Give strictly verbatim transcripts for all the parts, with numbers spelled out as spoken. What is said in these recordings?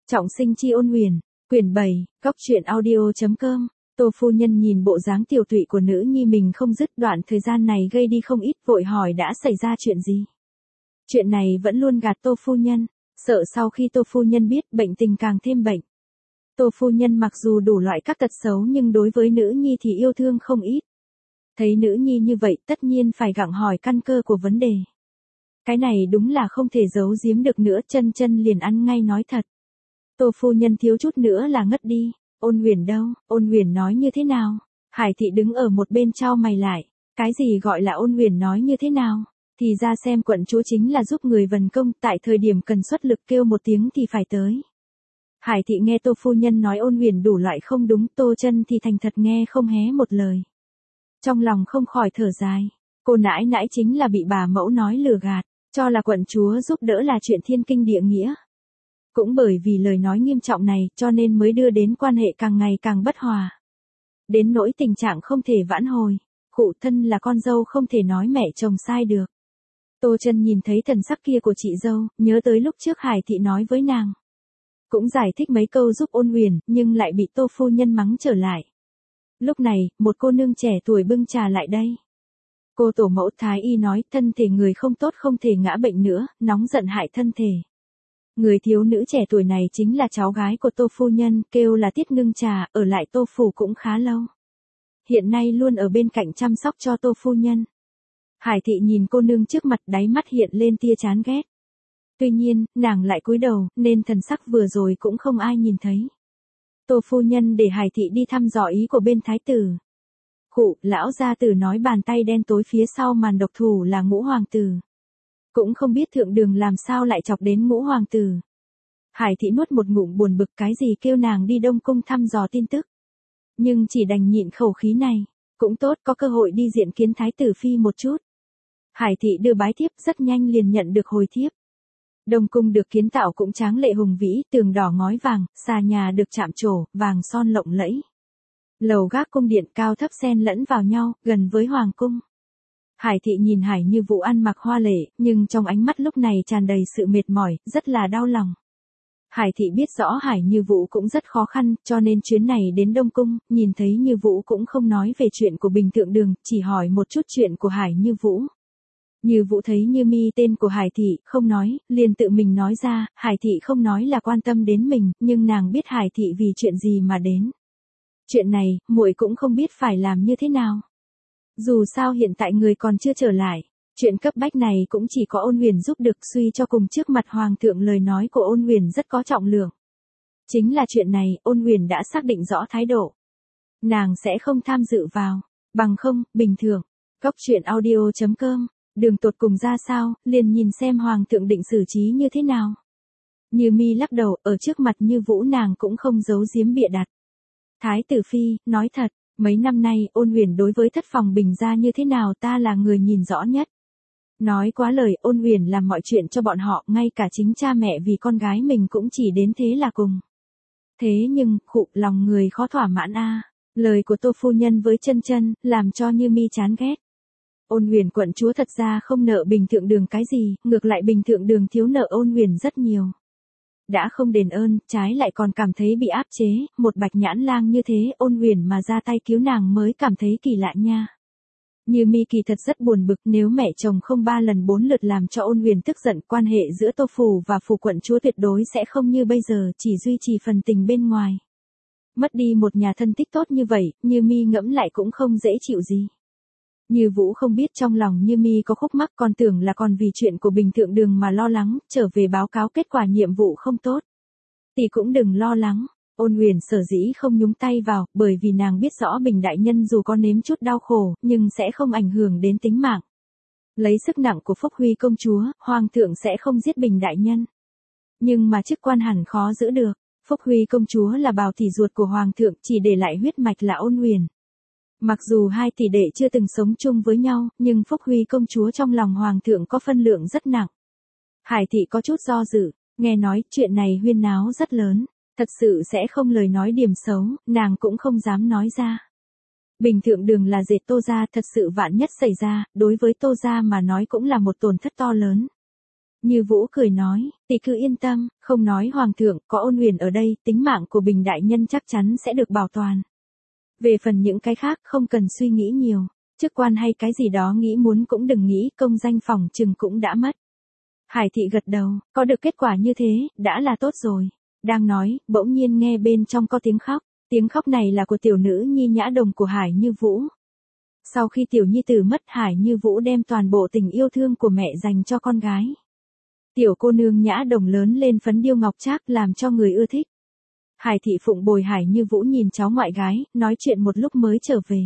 Trọng sinh chi ôn huyền, quyển bảy, góc truyện audio.com. Tô phu nhân nhìn bộ dáng tiểu tụy của nữ nhi mình không dứt, đoạn thời gian này gây đi không ít, vội hỏi đã xảy ra chuyện gì. Chuyện này vẫn luôn gạt Tô phu nhân, sợ sau khi Tô phu nhân biết bệnh tình càng thêm bệnh. Tô phu nhân mặc dù đủ loại các tật xấu nhưng đối với nữ nhi thì yêu thương không ít. Thấy nữ nhi như vậy tất nhiên phải gặng hỏi căn cơ của vấn đề. Cái này đúng là không thể giấu giếm được nữa, chân chân liền ăn ngay nói thật. Tô phu nhân thiếu chút nữa là ngất đi. Ôn huyền đâu? Ôn huyền nói như thế nào? Hải thị đứng ở một bên chau mày lại. Cái gì gọi là ôn huyền nói như thế nào? Thì ra xem quận chúa chính là giúp người vần công, tại thời điểm cần xuất lực kêu một tiếng thì phải tới. Hải thị nghe Tô phu nhân nói ôn huyền đủ loại không đúng, Tô chân thì thành thật nghe không hé một lời. Trong lòng không khỏi thở dài. Cô nãi nãi chính là bị bà mẫu nói lừa gạt, cho là quận chúa giúp đỡ là chuyện thiên kinh địa nghĩa. Cũng bởi vì lời nói nghiêm trọng này cho nên mới đưa đến quan hệ càng ngày càng bất hòa. Đến nỗi tình trạng không thể vãn hồi. Khụ thân là con dâu không thể nói mẹ chồng sai được. Tô chân nhìn thấy thần sắc kia của chị dâu, nhớ tới lúc trước Hải thị nói với nàng. Cũng giải thích mấy câu giúp ôn huyền, nhưng lại bị Tô phu nhân mắng trở lại. Lúc này, một cô nương trẻ tuổi bưng trà lại đây. Cô tổ mẫu thái y nói thân thể người không tốt không thể ngã bệnh nữa, nóng giận hại thân thể. Người thiếu nữ trẻ tuổi này chính là cháu gái của Tô phu nhân, kêu là Tiết Ngưng Trà, ở lại Tô phủ cũng khá lâu. Hiện nay luôn ở bên cạnh chăm sóc cho Tô phu nhân. Hải thị nhìn cô nương trước mặt, đáy mắt hiện lên tia chán ghét. Tuy nhiên, nàng lại cúi đầu, nên thần sắc vừa rồi cũng không ai nhìn thấy. Tô phu nhân để Hải thị đi thăm dò ý của bên thái tử. Khụ, lão gia tử nói bàn tay đen tối phía sau màn độc thủ là Ngũ hoàng tử. Cũng không biết thượng đường làm sao lại chọc đến Ngũ hoàng tử. Hải thị nuốt một ngụm buồn bực, cái gì kêu nàng đi Đông cung thăm dò tin tức. Nhưng chỉ đành nhịn khẩu khí này, cũng tốt có cơ hội đi diện kiến thái tử phi một chút. Hải thị đưa bái thiếp, rất nhanh liền nhận được hồi thiếp. Đông cung được kiến tạo cũng tráng lệ hùng vĩ, tường đỏ ngói vàng, xà nhà được chạm trổ, vàng son lộng lẫy. Lầu gác cung điện cao thấp xen lẫn vào nhau, gần với hoàng cung. Hải thị nhìn Hải Như Vũ ăn mặc hoa lệ, nhưng trong ánh mắt lúc này tràn đầy sự mệt mỏi, rất là đau lòng. Hải thị biết rõ Hải Như Vũ cũng rất khó khăn, cho nên chuyến này đến Đông Cung, nhìn thấy Như Vũ cũng không nói về chuyện của Bình Thượng Đường, chỉ hỏi một chút chuyện của Hải Như Vũ. Như Vũ thấy Như Mi tên của Hải thị, không nói, liền tự mình nói ra, Hải thị không nói là quan tâm đến mình, nhưng nàng biết Hải thị vì chuyện gì mà đến. Chuyện này, muội cũng không biết phải làm như thế nào. Dù sao hiện tại người còn chưa trở lại, chuyện cấp bách này cũng chỉ có ôn huyền giúp được, suy cho cùng trước mặt hoàng thượng lời nói của ôn huyền rất có trọng lượng. Chính là chuyện này, ôn huyền đã xác định rõ thái độ. Nàng sẽ không tham dự vào, bằng không, bình thường. Góc truyện audio.com, đường tột cùng ra sao, liền nhìn xem hoàng thượng định xử trí như thế nào. Như Mi lắc đầu, ở trước mặt Như Vũ nàng cũng không giấu giếm bịa đặt. Thái tử phi, nói thật. Mấy năm nay, ôn huyền đối với thất phòng Bình gia như thế nào ta là người nhìn rõ nhất. Nói quá lời, ôn huyền làm mọi chuyện cho bọn họ, ngay cả chính cha mẹ vì con gái mình cũng chỉ đến thế là cùng. Thế nhưng, khụ, lòng người khó thỏa mãn a. Lời của Tô phu nhân với chân chân, làm cho Như Mi chán ghét. Ôn huyền quận chúa thật ra không nợ Bình Thượng Đường cái gì, ngược lại Bình Thượng Đường thiếu nợ ôn huyền rất nhiều. Đã không đền ơn, trái lại còn cảm thấy bị áp chế, một bạch nhãn lang như thế, ôn huyền mà ra tay cứu nàng mới cảm thấy kỳ lạ nha. Như Mi kỳ thật rất buồn bực, nếu mẹ chồng không ba lần bốn lượt làm cho ôn huyền tức giận, quan hệ giữa Tô phủ và phủ quận chúa tuyệt đối sẽ không như bây giờ, chỉ duy trì phần tình bên ngoài. Mất đi một nhà thân tích tốt như vậy, Như Mi ngẫm lại cũng không dễ chịu gì. Như Vũ không biết trong lòng Như Mi có khúc mắc, còn tưởng là còn vì chuyện của Bình Thượng Đường mà lo lắng, trở về báo cáo kết quả nhiệm vụ không tốt. Thì cũng đừng lo lắng, ôn huyền sở dĩ không nhúng tay vào, bởi vì nàng biết rõ Bình đại nhân dù có nếm chút đau khổ, nhưng sẽ không ảnh hưởng đến tính mạng. Lấy sức nặng của Phúc Huy công chúa, hoàng thượng sẽ không giết Bình đại nhân. Nhưng mà chức quan hẳn khó giữ được, Phúc Huy công chúa là bào tỷ ruột của hoàng thượng, chỉ để lại huyết mạch là ôn huyền. Mặc dù hai tỷ đệ chưa từng sống chung với nhau, nhưng Phúc Huy công chúa trong lòng hoàng thượng có phân lượng rất nặng. Hải thị có chút do dự, nghe nói chuyện này huyên náo rất lớn, thật sự sẽ không lời nói điểm xấu, nàng cũng không dám nói ra. Bình Thượng Đường là dệt Tô gia, thật sự vạn nhất xảy ra, đối với Tô gia mà nói cũng là một tổn thất to lớn. Như Vũ cười nói, tỷ cứ yên tâm, không nói hoàng thượng, có Ôn Huyền ở đây, tính mạng của Bình đại nhân chắc chắn sẽ được bảo toàn. Về phần những cái khác không cần suy nghĩ nhiều, chức quan hay cái gì đó nghĩ muốn cũng đừng nghĩ, công danh phòng chừng cũng đã mất. Hải thị gật đầu, có được kết quả như thế, đã là tốt rồi. Đang nói, bỗng nhiên nghe bên trong có tiếng khóc, tiếng khóc này là của tiểu nữ nhi Nhã Đồng của Hải Như Vũ. Sau khi tiểu nhi tử mất, Hải Như Vũ đem toàn bộ tình yêu thương của mẹ dành cho con gái. Tiểu cô nương Nhã Đồng lớn lên phấn điêu ngọc trác làm cho người ưa thích. Hải thị phụng bồi Hải Như Vũ nhìn cháu ngoại gái, nói chuyện một lúc mới trở về.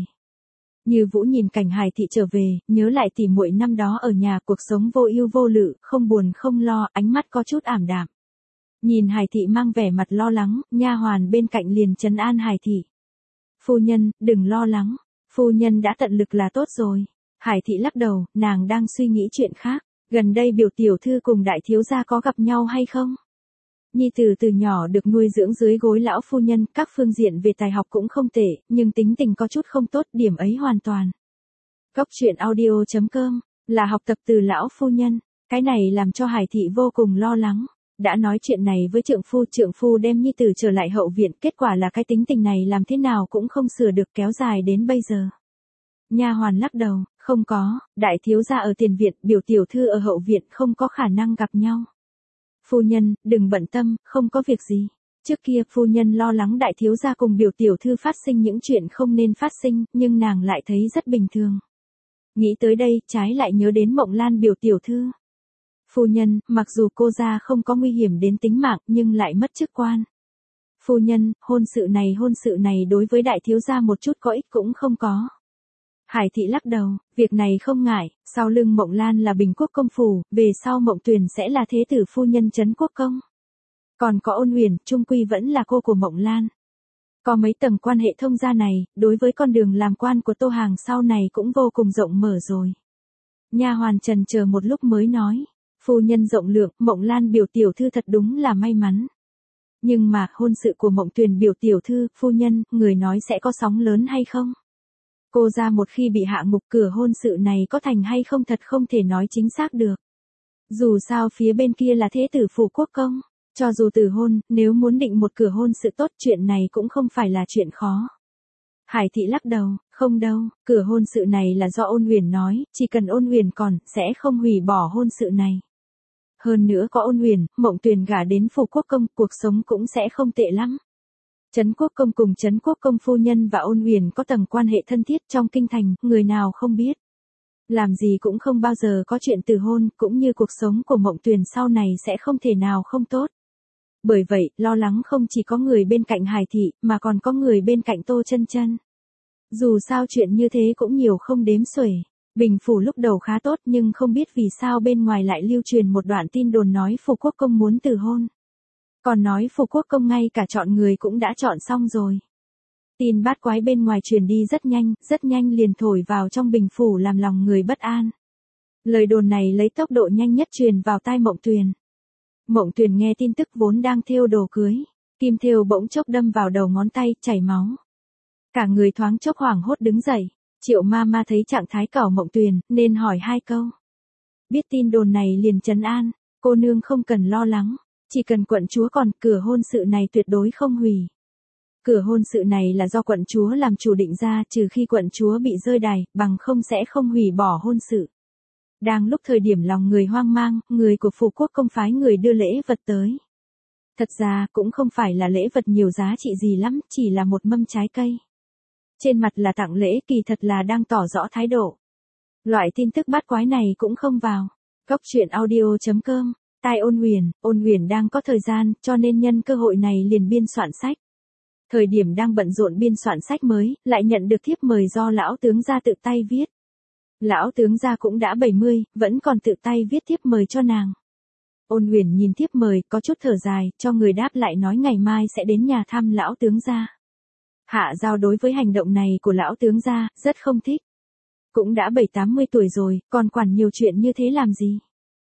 Như Vũ nhìn cảnh Hải thị trở về, nhớ lại tỉ muội năm đó ở nhà, cuộc sống vô ưu vô lự, không buồn không lo, ánh mắt có chút ảm đạm. Nhìn Hải thị mang vẻ mặt lo lắng, nha hoàn bên cạnh liền trấn an Hải thị. Phu nhân, đừng lo lắng, phu nhân đã tận lực là tốt rồi. Hải thị lắc đầu, nàng đang suy nghĩ chuyện khác, gần đây biểu tiểu thư cùng đại thiếu gia có gặp nhau hay không? Nhi tử từ nhỏ được nuôi dưỡng dưới gối lão phu nhân, các phương diện về tài học cũng không tệ, nhưng tính tình có chút không tốt, điểm ấy hoàn toàn. Góc truyện audio chấm com là học tập từ lão phu nhân, cái này làm cho Hải thị vô cùng lo lắng. Đã nói chuyện này với trượng phu, trượng phu đem nhi tử trở lại hậu viện, kết quả là cái tính tình này làm thế nào cũng không sửa được, kéo dài đến bây giờ. Nha hoàn lắc đầu, không có, đại thiếu gia ở tiền viện, biểu tiểu thư ở hậu viện, không có khả năng gặp nhau. Phu nhân, đừng bận tâm, không có việc gì. Trước kia phu nhân lo lắng đại thiếu gia cùng biểu tiểu thư phát sinh những chuyện không nên phát sinh, nhưng nàng lại thấy rất bình thường. Nghĩ tới đây, trái lại nhớ đến Mộng Lan biểu tiểu thư. Phu nhân, mặc dù cô gia không có nguy hiểm đến tính mạng, nhưng lại mất chức quan. Phu nhân, hôn sự này hôn sự này đối với đại thiếu gia một chút có ích cũng không có. Hải thị lắc đầu, việc này không ngại, sau lưng Mộng Lan là Bình Quốc công phủ, về sau Mộng Tuyền sẽ là thế tử phu nhân Trấn Quốc công. Còn có Ôn Huyền, chung quy vẫn là cô của Mộng Lan. Có mấy tầng quan hệ thông gia này, đối với con đường làm quan của Tô Hàng sau này cũng vô cùng rộng mở rồi. Nha hoàn trần chờ một lúc mới nói, phu nhân rộng lượng, Mộng Lan biểu tiểu thư thật đúng là may mắn. Nhưng mà, hôn sự của Mộng Tuyền biểu tiểu thư, phu nhân, người nói sẽ có sóng lớn hay không? Cô ra một khi bị hạ ngục, cửa hôn sự này có thành hay không thật không thể nói chính xác được. Dù sao phía bên kia là thế tử phủ quốc công, cho dù từ hôn, nếu muốn định một cửa hôn sự tốt, chuyện này cũng không phải là chuyện khó. Hải thị lắc đầu, không đâu, cửa hôn sự này là do Ôn Huyền nói, chỉ cần Ôn Huyền còn, sẽ không hủy bỏ hôn sự này. Hơn nữa có Ôn Huyền, Mộng Tuyền gả đến phủ quốc công, cuộc sống cũng sẽ không tệ lắm. Trấn Quốc công cùng Trấn Quốc công phu nhân và Ôn Huyền có tầng quan hệ thân thiết trong kinh thành, người nào không biết. Làm gì cũng không bao giờ có chuyện từ hôn, cũng như cuộc sống của Mộng Tuyền sau này sẽ không thể nào không tốt. Bởi vậy, lo lắng không chỉ có người bên cạnh Hải thị, mà còn có người bên cạnh Tô Chân Chân. Dù sao chuyện như thế cũng nhiều không đếm xuể. Bình phủ lúc đầu khá tốt, nhưng không biết vì sao bên ngoài lại lưu truyền một đoạn tin đồn nói phủ quốc công muốn từ hôn. Còn nói phủ quốc công ngay cả chọn người cũng đã chọn xong rồi. Tin bát quái bên ngoài truyền đi rất nhanh, rất nhanh liền thổi vào trong bình phủ làm lòng người bất an. Lời đồn này lấy tốc độ nhanh nhất truyền vào tai Mộng Tuyền. Mộng Tuyền nghe tin tức vốn đang thêu đồ cưới, kim thêu bỗng chốc đâm vào đầu ngón tay, chảy máu. Cả người thoáng chốc hoảng hốt đứng dậy. Triệu ma ma thấy trạng thái cảo Mộng Tuyền, nên hỏi hai câu. Biết tin đồn này liền trấn an, cô nương không cần lo lắng, chỉ cần quận chúa còn, cửa hôn sự này tuyệt đối không hủy. Cửa hôn sự này là do quận chúa làm chủ định ra, trừ khi quận chúa bị rơi đài, bằng không sẽ không hủy bỏ hôn sự. Đang lúc thời điểm lòng người hoang mang, người của phủ quốc công phái người đưa lễ vật tới. Thật ra, cũng không phải là lễ vật nhiều giá trị gì lắm, chỉ là một mâm trái cây. Trên mặt là tặng lễ, kỳ thật là đang tỏ rõ thái độ. Loại tin tức bát quái này cũng không vào. Góc truyện audio chấm com, tai Ôn Huyền, Ôn Huyền đang có thời gian, cho nên nhân cơ hội này liền biên soạn sách. Thời điểm đang bận rộn biên soạn sách mới, lại nhận được thiếp mời do lão tướng gia tự tay viết. Lão tướng gia cũng đã bảy mươi, vẫn còn tự tay viết thiếp mời cho nàng. Ôn Huyền nhìn thiếp mời, có chút thở dài, cho người đáp lại nói ngày mai sẽ đến nhà thăm lão tướng gia. Hạ Giao đối với hành động này của lão tướng gia, rất không thích. Cũng đã bảy tám mươi tuổi rồi, còn quản nhiều chuyện như thế làm gì?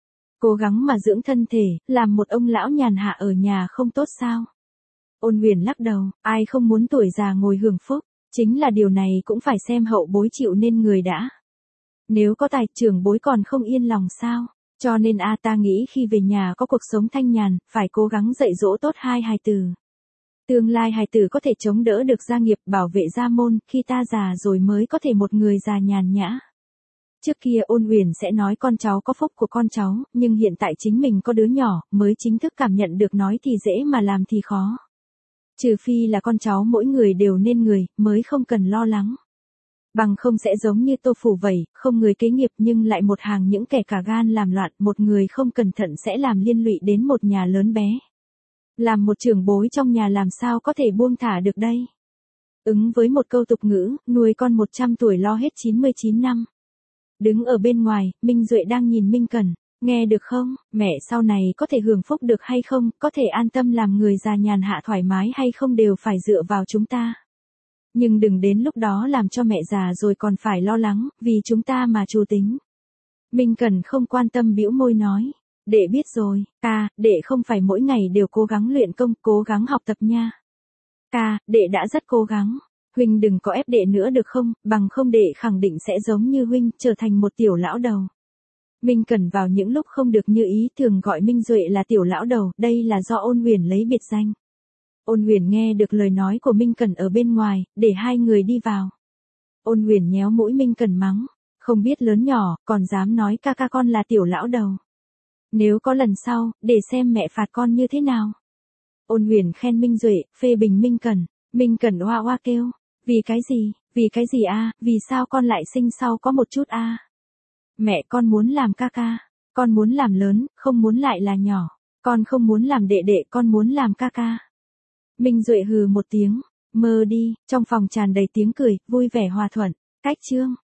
Cố gắng mà dưỡng thân thể, làm một ông lão nhàn hạ ở nhà không tốt sao? Ôn Huyền lắc đầu, ai không muốn tuổi già ngồi hưởng phúc, chính là điều này cũng phải xem hậu bối chịu nên người đã. Nếu có tài trưởng bối còn không yên lòng sao? Cho nên a ta nghĩ khi về nhà có cuộc sống thanh nhàn, phải cố gắng dạy dỗ tốt hai hài tử. Tương lai hài tử có thể chống đỡ được gia nghiệp, bảo vệ gia môn, khi ta già rồi mới có thể một người già nhàn nhã. Trước kia Ôn Uyển sẽ nói con cháu có phúc của con cháu, nhưng hiện tại chính mình có đứa nhỏ, mới chính thức cảm nhận được nói thì dễ mà làm thì khó. Trừ phi là con cháu mỗi người đều nên người, mới không cần lo lắng. Bằng không sẽ giống như Tô Phủ vậy, không người kế nghiệp nhưng lại một hàng những kẻ cả gan làm loạn, một người không cẩn thận sẽ làm liên lụy đến một nhà lớn bé. Làm một trưởng bối trong nhà làm sao có thể buông thả được đây? Ứng với một câu tục ngữ, nuôi con một trăm tuổi lo hết chín mươi chín năm. Đứng ở bên ngoài, Minh Duệ đang nhìn Minh Cẩn, nghe được không, mẹ sau này có thể hưởng phúc được hay không, có thể an tâm làm người già nhàn hạ thoải mái hay không đều phải dựa vào chúng ta. Nhưng đừng đến lúc đó làm cho mẹ già rồi còn phải lo lắng, vì chúng ta mà chủ tính. Minh Cẩn không quan tâm bĩu môi nói, đệ biết rồi, ca, đệ không phải mỗi ngày đều cố gắng luyện công, cố gắng học tập nha. Ca, đệ đã rất cố gắng. Huynh đừng có ép đệ nữa được không, bằng không đệ khẳng định sẽ giống như huynh, trở thành một tiểu lão đầu. Minh Cẩn vào những lúc không được như ý thường gọi Minh Duệ là tiểu lão đầu, đây là do Ôn Uyển lấy biệt danh. Ôn Uyển nghe được lời nói của Minh Cẩn ở bên ngoài, để hai người đi vào. Ôn Uyển nhéo mũi Minh Cẩn mắng, không biết lớn nhỏ, còn dám nói ca ca con là tiểu lão đầu. Nếu có lần sau, để xem mẹ phạt con như thế nào. Ôn Uyển khen Minh Duệ, phê bình Minh Cẩn, Minh Cẩn oa oa kêu, vì cái gì, vì cái gì a, vì sao con lại sinh sau có một chút a? Mẹ con muốn làm ca ca, con muốn làm lớn, không muốn lại là nhỏ, con không muốn làm đệ đệ, con muốn làm ca ca. Minh Duệ hừ một tiếng, mơ đi, trong phòng tràn đầy tiếng cười, vui vẻ hòa thuận, cách chương.